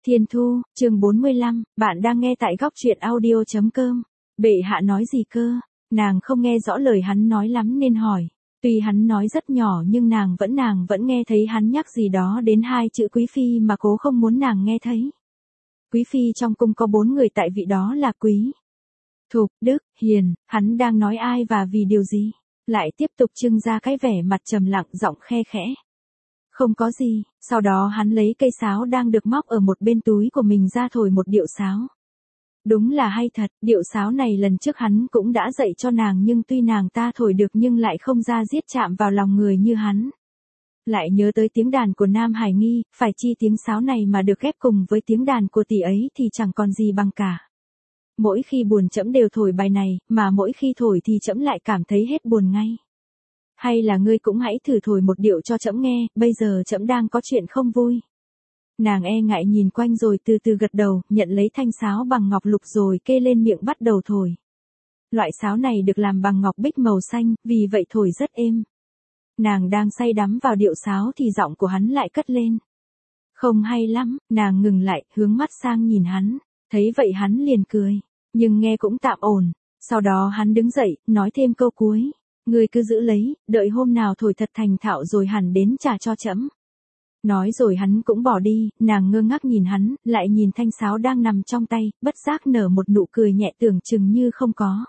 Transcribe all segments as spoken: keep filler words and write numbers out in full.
Thiên Thu, chương bốn mươi lăm, bạn đang nghe tại góc truyện audio chấm com. Bệ hạ nói gì cơ? Nàng không nghe rõ lời hắn nói lắm nên hỏi. Tuy hắn nói rất nhỏ nhưng nàng vẫn nàng vẫn nghe thấy hắn nhắc gì đó đến hai chữ quý phi mà cố không muốn nàng nghe thấy. Quý phi trong cung có bốn người tại vị, đó là Quý, Thục, Đức, Hiền. Hắn đang nói ai và vì điều gì? Lại tiếp tục trưng ra cái vẻ mặt trầm lặng, giọng khe khẽ. Không có gì. Sau đó hắn lấy cây sáo đang được móc ở một bên túi của mình ra thổi một điệu sáo. Đúng là hay thật, điệu sáo này lần trước hắn cũng đã dạy cho nàng, nhưng tuy nàng ta thổi được nhưng lại không ra giết chạm vào lòng người như hắn. Lại nhớ tới tiếng đàn của Nam Hải Nghi, phải chi tiếng sáo này mà được ghép cùng với tiếng đàn của tỷ ấy thì chẳng còn gì bằng cả. Mỗi khi buồn trẫm đều thổi bài này, mà mỗi khi thổi thì trẫm lại cảm thấy hết buồn ngay. Hay là ngươi cũng hãy thử thổi một điệu cho trẫm nghe, bây giờ trẫm đang có chuyện không vui. Nàng e ngại nhìn quanh rồi từ từ gật đầu, nhận lấy thanh sáo bằng ngọc lục rồi kê lên miệng bắt đầu thổi. Loại sáo này được làm bằng ngọc bích màu xanh, vì vậy thổi rất êm. Nàng đang say đắm vào điệu sáo thì giọng của hắn lại cất lên. Không hay lắm. Nàng ngừng lại, hướng mắt sang nhìn hắn. Thấy vậy hắn liền cười, nhưng nghe cũng tạm ổn. Sau đó hắn đứng dậy, nói thêm câu cuối. Ngươi cứ giữ lấy, đợi hôm nào thổi thật thành thạo rồi hẳn đến trả cho trẫm. Nói rồi hắn cũng bỏ đi. Nàng ngơ ngác nhìn hắn, lại nhìn thanh sáo đang nằm trong tay, bất giác nở một nụ cười nhẹ tưởng chừng như không có.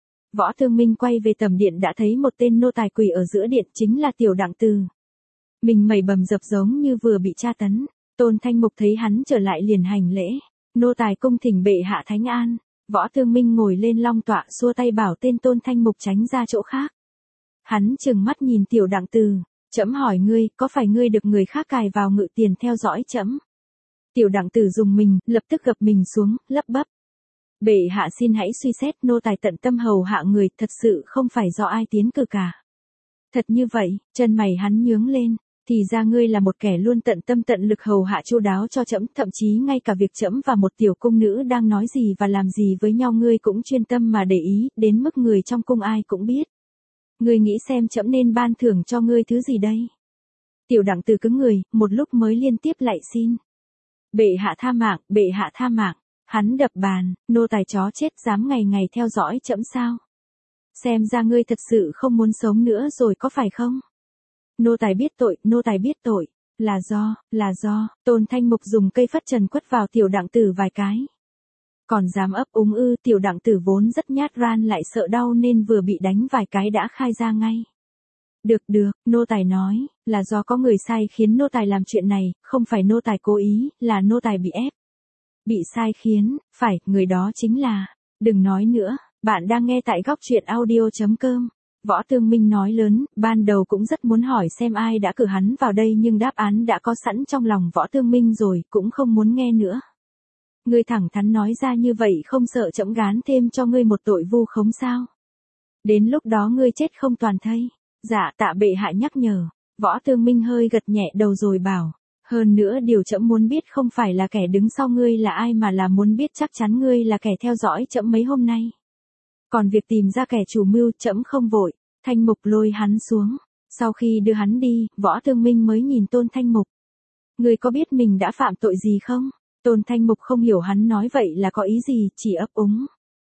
Võ Thương Minh quay về tầm điện đã thấy một tên nô tài quỳ ở giữa điện, chính là Tiểu Đặng Từ. Mình mẩy bầm dập giống như vừa bị tra tấn. Tôn Thanh Mục thấy hắn trở lại liền hành lễ. Nô tài cung thỉnh bệ hạ thánh an. Võ Thương Minh ngồi lên long tọa xua tay bảo tên Tôn Thanh Mục tránh ra chỗ khác. Hắn trừng mắt nhìn Tiểu Đặng Từ. Trẫm hỏi ngươi, có phải ngươi được người khác cài vào ngự tiền theo dõi trẫm? Tiểu Đặng Từ dùng mình, lập tức gập mình xuống, lắp bắp. Bệ hạ xin hãy suy xét, nô tài tận tâm hầu hạ người, thật sự không phải do ai tiến cử cả. Thật như vậy? Chân mày hắn nhướng lên. Thì ra ngươi là một kẻ luôn tận tâm tận lực hầu hạ chu đáo cho trẫm, thậm chí ngay cả việc trẫm và một tiểu cung nữ đang nói gì và làm gì với nhau ngươi cũng chuyên tâm mà để ý, đến mức người trong cung ai cũng biết. Ngươi nghĩ xem trẫm nên ban thưởng cho ngươi thứ gì đây? Tiểu Đặng Từ cứng người, một lúc mới liên tiếp lạy xin. Bệ hạ tha mạng, bệ hạ tha mạng. Hắn đập bàn, nô tài chó chết dám ngày ngày theo dõi trẫm sao? Xem ra ngươi thật sự không muốn sống nữa rồi có phải không? Nô tài biết tội, nô tài biết tội. Là do, là do. Tôn Thanh Mục dùng cây phất trần quất vào Tiểu Đặng Từ vài cái. Còn dám ấp úng ư? Tiểu Đặng Từ vốn rất nhát ran lại sợ đau nên vừa bị đánh vài cái đã khai ra ngay. Được được, nô tài nói, là do có người sai khiến nô tài làm chuyện này, không phải nô tài cố ý, là nô tài bị ép. Bị sai khiến, phải, người đó chính là, đừng nói nữa, bạn đang nghe tại góc truyện audio chấm com. Võ Thương Minh nói lớn, ban đầu cũng rất muốn hỏi xem ai đã cử hắn vào đây nhưng đáp án đã có sẵn trong lòng Võ Thương Minh rồi, cũng không muốn nghe nữa. Ngươi thẳng thắn nói ra như vậy không sợ trẫm gán thêm cho ngươi một tội vu khống sao? Đến lúc đó ngươi chết không toàn thây. Dạ tạ bệ hạ nhắc nhở. Võ Thương Minh hơi gật nhẹ đầu rồi bảo. Hơn nữa điều trẫm muốn biết không phải là kẻ đứng sau ngươi là ai mà là muốn biết chắc chắn ngươi là kẻ theo dõi trẫm mấy hôm nay. Còn việc tìm ra kẻ chủ mưu trẫm không vội. Thanh Mục lôi hắn xuống. Sau khi đưa hắn đi, Võ Thương Minh mới nhìn Tôn Thanh Mục. Ngươi có biết mình đã phạm tội gì không? Tôn Thanh Mục không hiểu hắn nói vậy là có ý gì, chỉ ấp úng.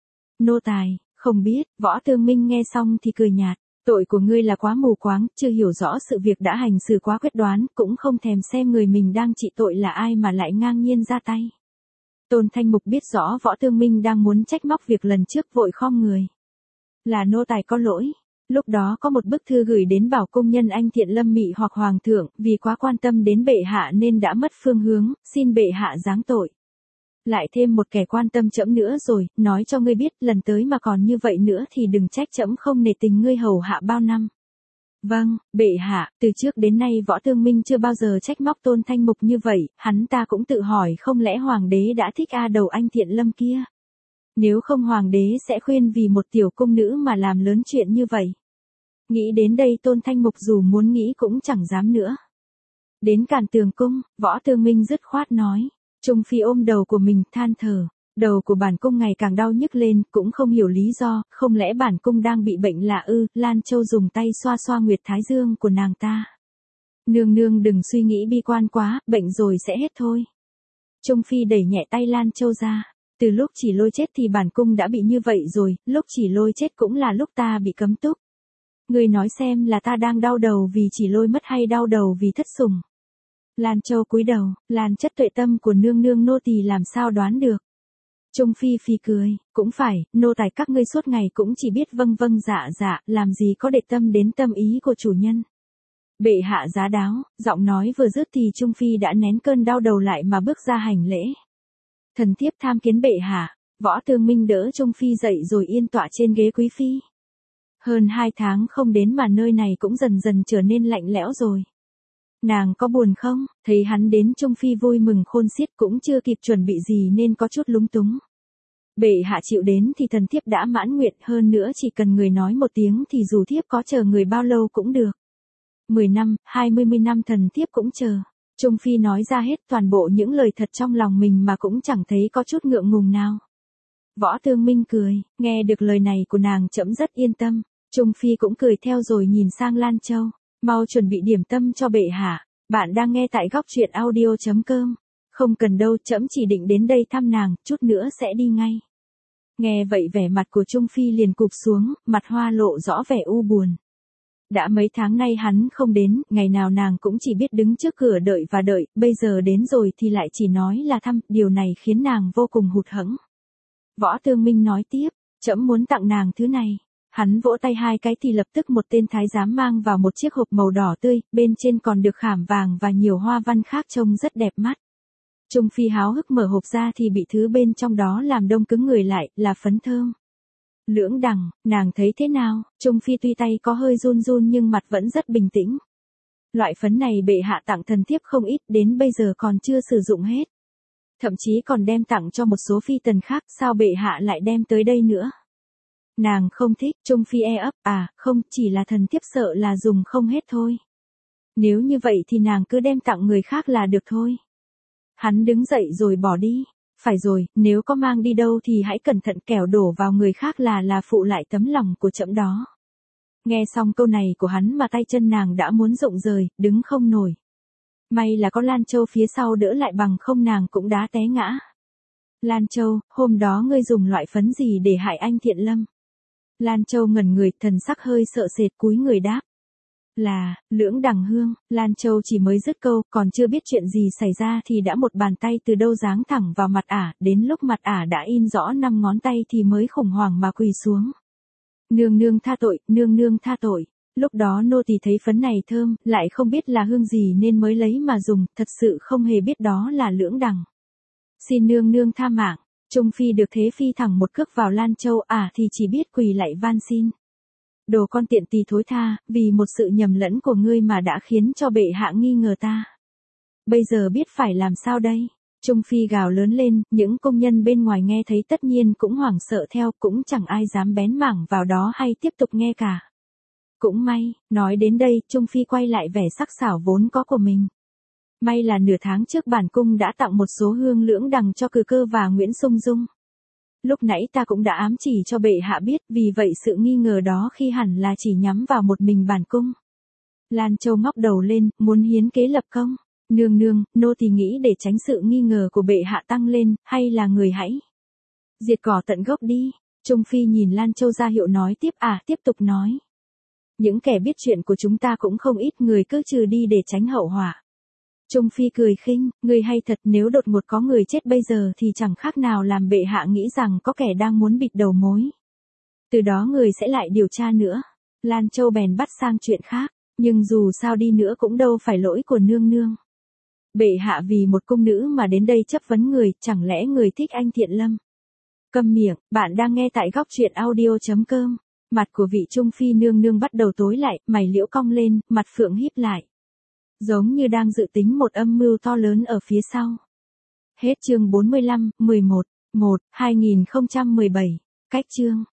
Nô tài, không biết. Võ Thương Minh nghe xong thì cười nhạt. Tội của ngươi là quá mù quáng, chưa hiểu rõ sự việc đã hành xử quá quyết đoán, cũng không thèm xem người mình đang trị tội là ai mà lại ngang nhiên ra tay. Tôn Thanh Mục biết rõ Võ Thương Minh đang muốn trách móc việc lần trước, vội khom người. Là nô tài có lỗi. Lúc đó có một bức thư gửi đến bảo công nhân anh Thiện Lâm Mị hoặc Hoàng thượng, vì quá quan tâm đến bệ hạ nên đã mất phương hướng, xin bệ hạ giáng tội. Lại thêm một kẻ quan tâm trẫm nữa rồi, nói cho ngươi biết, lần tới mà còn như vậy nữa thì đừng trách trẫm không nể tình ngươi hầu hạ bao năm. Vâng, bệ hạ, từ trước đến nay Võ Thương Minh chưa bao giờ trách móc Tôn Thanh Mục như vậy, hắn ta cũng tự hỏi không lẽ hoàng đế đã thích a đầu anh Thiện Lâm kia. Nếu không hoàng đế sẽ khuyên vì một tiểu cung nữ mà làm lớn chuyện như vậy. Nghĩ đến đây Tôn Thanh Mục dù muốn nghĩ cũng chẳng dám nữa. Đến Càn Tường cung, Võ Thương Minh dứt khoát nói. Trung Phi ôm đầu của mình than thở. Đầu của bản cung ngày càng đau nhức lên, cũng không hiểu lý do, không lẽ bản cung đang bị bệnh lạ ư? Lan Châu dùng tay xoa xoa nguyệt thái dương của nàng ta. Nương nương đừng suy nghĩ bi quan quá, bệnh rồi sẽ hết thôi. Trung Phi đẩy nhẹ tay Lan Châu ra. Từ lúc Chỉ Lôi chết thì bản cung đã bị như vậy rồi, lúc Chỉ Lôi chết cũng là lúc ta bị cấm túc. Ngươi nói xem là ta đang đau đầu vì Chỉ Lôi mất hay đau đầu vì thất sủng. Lan Châu cúi đầu, Lan chất tuệ tâm của nương nương nô tỳ làm sao đoán được. Trung Phi Phi cười, cũng phải, nô tài các ngươi suốt ngày cũng chỉ biết vâng vâng dạ dạ, làm gì có để tâm đến tâm ý của chủ nhân. Bệ hạ giá đáo, giọng nói vừa dứt thì Trung Phi đã nén cơn đau đầu lại mà bước ra hành lễ. Thần thiếp tham kiến bệ hạ. Võ Tương Minh đỡ Trung Phi dậy rồi yên tọa trên ghế quý phi. Hơn hai tháng không đến mà nơi này cũng dần dần trở nên lạnh lẽo rồi. Nàng có buồn không? Thấy hắn đến Trung Phi vui mừng khôn xiết cũng chưa kịp chuẩn bị gì nên có chút lúng túng. Bệ hạ chịu đến thì thần thiếp đã mãn nguyện, hơn nữa chỉ cần người nói một tiếng thì dù thiếp có chờ người bao lâu cũng được. Mười năm, hai mươi mươi năm thần thiếp cũng chờ. Trung Phi nói ra hết toàn bộ những lời thật trong lòng mình mà cũng chẳng thấy có chút ngượng ngùng nào. Võ Tương Minh cười, nghe được lời này của nàng trẫm rất yên tâm. Trung Phi cũng cười theo rồi nhìn sang Lan Châu. Mau chuẩn bị điểm tâm cho bệ hạ. Bạn đang nghe tại góc truyện audio chấm com. Không cần đâu, trẫm chỉ định đến đây thăm nàng, chút nữa sẽ đi ngay. Nghe vậy vẻ mặt của Trung Phi liền cụp xuống, mặt hoa lộ rõ vẻ u buồn. Đã mấy tháng nay hắn không đến, ngày nào nàng cũng chỉ biết đứng trước cửa đợi và đợi, bây giờ đến rồi thì lại chỉ nói là thăm, điều này khiến nàng vô cùng hụt hẫng. Võ Tương Minh nói tiếp, trẫm muốn tặng nàng thứ này. Hắn vỗ tay hai cái thì lập tức một tên thái giám mang vào một chiếc hộp màu đỏ tươi, bên trên còn được khảm vàng và nhiều hoa văn khác trông rất đẹp mắt. Trung Phi háo hức mở hộp ra thì bị thứ bên trong đó làm đông cứng người lại, là phấn thơm. Lưỡng đằng, nàng thấy thế nào? Trung Phi tuy tay có hơi run run nhưng mặt vẫn rất bình tĩnh. Loại phấn này bệ hạ tặng thần thiếp không ít, đến bây giờ còn chưa sử dụng hết. Thậm chí còn đem tặng cho một số phi tần khác, sao bệ hạ lại đem tới đây nữa? Nàng không thích. Trung Phi e ấp, à, không, chỉ là thần thiếp sợ là dùng không hết thôi. Nếu như vậy thì nàng cứ đem tặng người khác là được thôi. Hắn đứng dậy rồi bỏ đi. Phải rồi, nếu có mang đi đâu thì hãy cẩn thận, kẻo đổ vào người khác là là phụ lại tấm lòng của trẫm đó. Nghe xong câu này của hắn mà tay chân nàng đã muốn rụng rời, đứng không nổi. May là có Lan Châu phía sau đỡ lại, bằng không nàng cũng đã té ngã. Lan Châu, hôm đó ngươi dùng loại phấn gì để hại anh Thiện Lâm? Lan Châu ngẩn người, thần sắc hơi sợ sệt cúi người đáp. Là, lưỡng đằng hương. Lan Châu chỉ mới dứt câu, còn chưa biết chuyện gì xảy ra thì đã một bàn tay từ đâu giáng thẳng vào mặt ả, đến lúc mặt ả đã in rõ năm ngón tay thì mới khủng hoảng mà quỳ xuống. Nương nương tha tội, nương nương tha tội. Lúc đó nô tỳ thấy phấn này thơm, lại không biết là hương gì nên mới lấy mà dùng, thật sự không hề biết đó là lưỡng đằng. Xin nương nương tha mạng. Trung Phi được thế phi thẳng một cước vào Lan Châu, ả thì chỉ biết quỳ lại van xin. Đồ con tiện tỳ thối tha, vì một sự nhầm lẫn của ngươi mà đã khiến cho bệ hạ nghi ngờ ta. Bây giờ biết phải làm sao đây? Trung Phi gào lớn lên, những công nhân bên ngoài nghe thấy tất nhiên cũng hoảng sợ theo, cũng chẳng ai dám bén mảng vào đó hay tiếp tục nghe cả. Cũng may, nói đến đây, Trung Phi quay lại vẻ sắc sảo vốn có của mình. May là nửa tháng trước bản cung đã tặng một số hương lưỡng đằng cho Cừ Cơ và Nguyễn Sung Dung. Lúc nãy ta cũng đã ám chỉ cho bệ hạ biết, vì vậy sự nghi ngờ đó khi hẳn là chỉ nhắm vào một mình bản cung. Lan Châu ngóc đầu lên, muốn hiến kế lập công. Nương nương, nô tỳ nghĩ để tránh sự nghi ngờ của bệ hạ tăng lên, hay là người hãy diệt cỏ tận gốc đi. Trung Phi nhìn Lan Châu ra hiệu nói tiếp, à, tiếp tục nói. Những kẻ biết chuyện của chúng ta cũng không ít, người cứ trừ đi để tránh hậu họa. Trung Phi cười khinh, người hay thật, nếu đột ngột có người chết bây giờ thì chẳng khác nào làm bệ hạ nghĩ rằng có kẻ đang muốn bịt đầu mối. Từ đó người sẽ lại điều tra nữa. Lan Châu bèn bắt sang chuyện khác, nhưng dù sao đi nữa cũng đâu phải lỗi của nương nương. Bệ hạ vì một cung nữ mà đến đây chấp vấn người, chẳng lẽ người thích anh Thiện Lâm? Câm miệng, bạn đang nghe tại góc truyện audio chấm com. Mặt của vị Trung Phi nương nương bắt đầu tối lại, mày liễu cong lên, mặt phượng híp lại. Giống như đang dự tính một âm mưu to lớn ở phía sau. Hết chương bốn mươi lăm, mười một, một, hai nghìn không trăm mười bảy. Cách chương.